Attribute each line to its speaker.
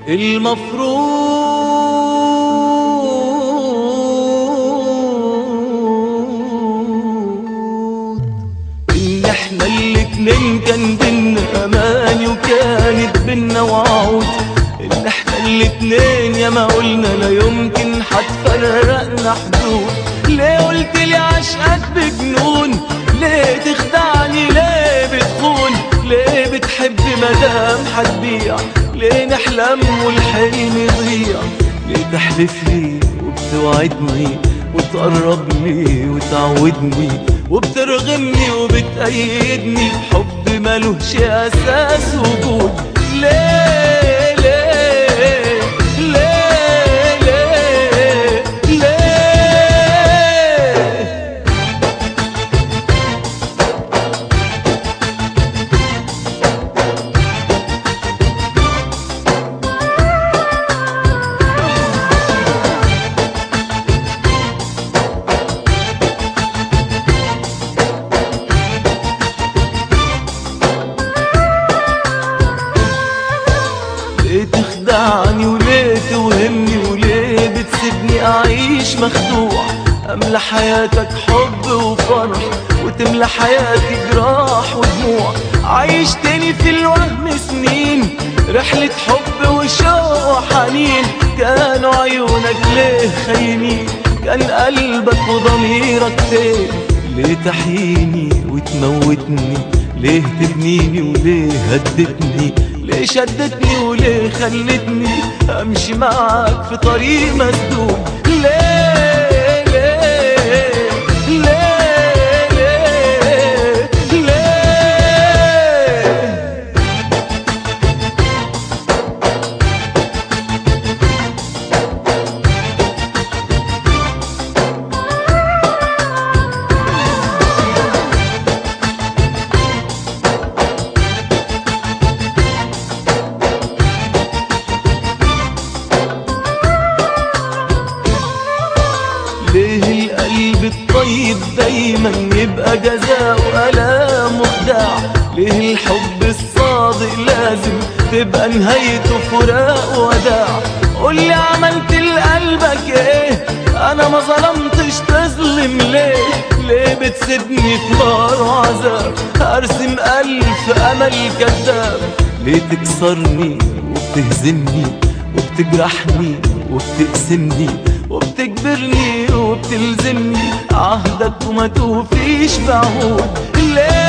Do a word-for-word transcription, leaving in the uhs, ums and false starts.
Speaker 1: المفروض ان احنا الاتنين كان بينا اماني وكانت بينا وعود، ان احنا الاتنين يا ما قلنا لا يمكن هتفرقنا حدود. ليه قلتلي عشقك بجنون؟ ليه تخدعني؟ ليه بتخون؟ ليه بتحب مدام هتبيع؟ ليه نحلم والحلم يضيع؟ ليه تحلفلي وبتوعدني وتقرب لي وتعودني وبترغمني وبتأيدني بحب ملوش أساس وجود؟ ليه ليه ليه ليه ليه؟ ليه تخدعني وليه توهمني وليه بتسيبني أعيش مخدوع؟ أملى حياتك حب وفرح وتملى حياتي جراح ودموع. عايشتني في الوهم سنين، رحلة حب وشوق وحنين. كانوا عيونك ليه خاينين؟ كان قلبك وضميرك فين؟ ليه تحييني وتموتني؟ ليه تبنيني وليه هدتني؟ ليه شدتني وليه خلتني امشي معاك في طريق مسدود؟ ليه ليه ليه ليه ليه؟ ليه القلب الطيب دايما يبقى جزاء وألام وخداع؟ ليه الحب الصادق لازم تبقى نهايته فراق وداع؟ قولي عملت لقلبك ايه؟ انا ما ظلمتش تظلم ليه؟ ليه بتسيبني في نار وعذاب ارسم الف امل كذاب؟ ليه تكسرني وبتهزمني وبتجرحني وبتقسمني وبتجبرني وبتلزمني عهدك وما توفيش بعهود؟ ليه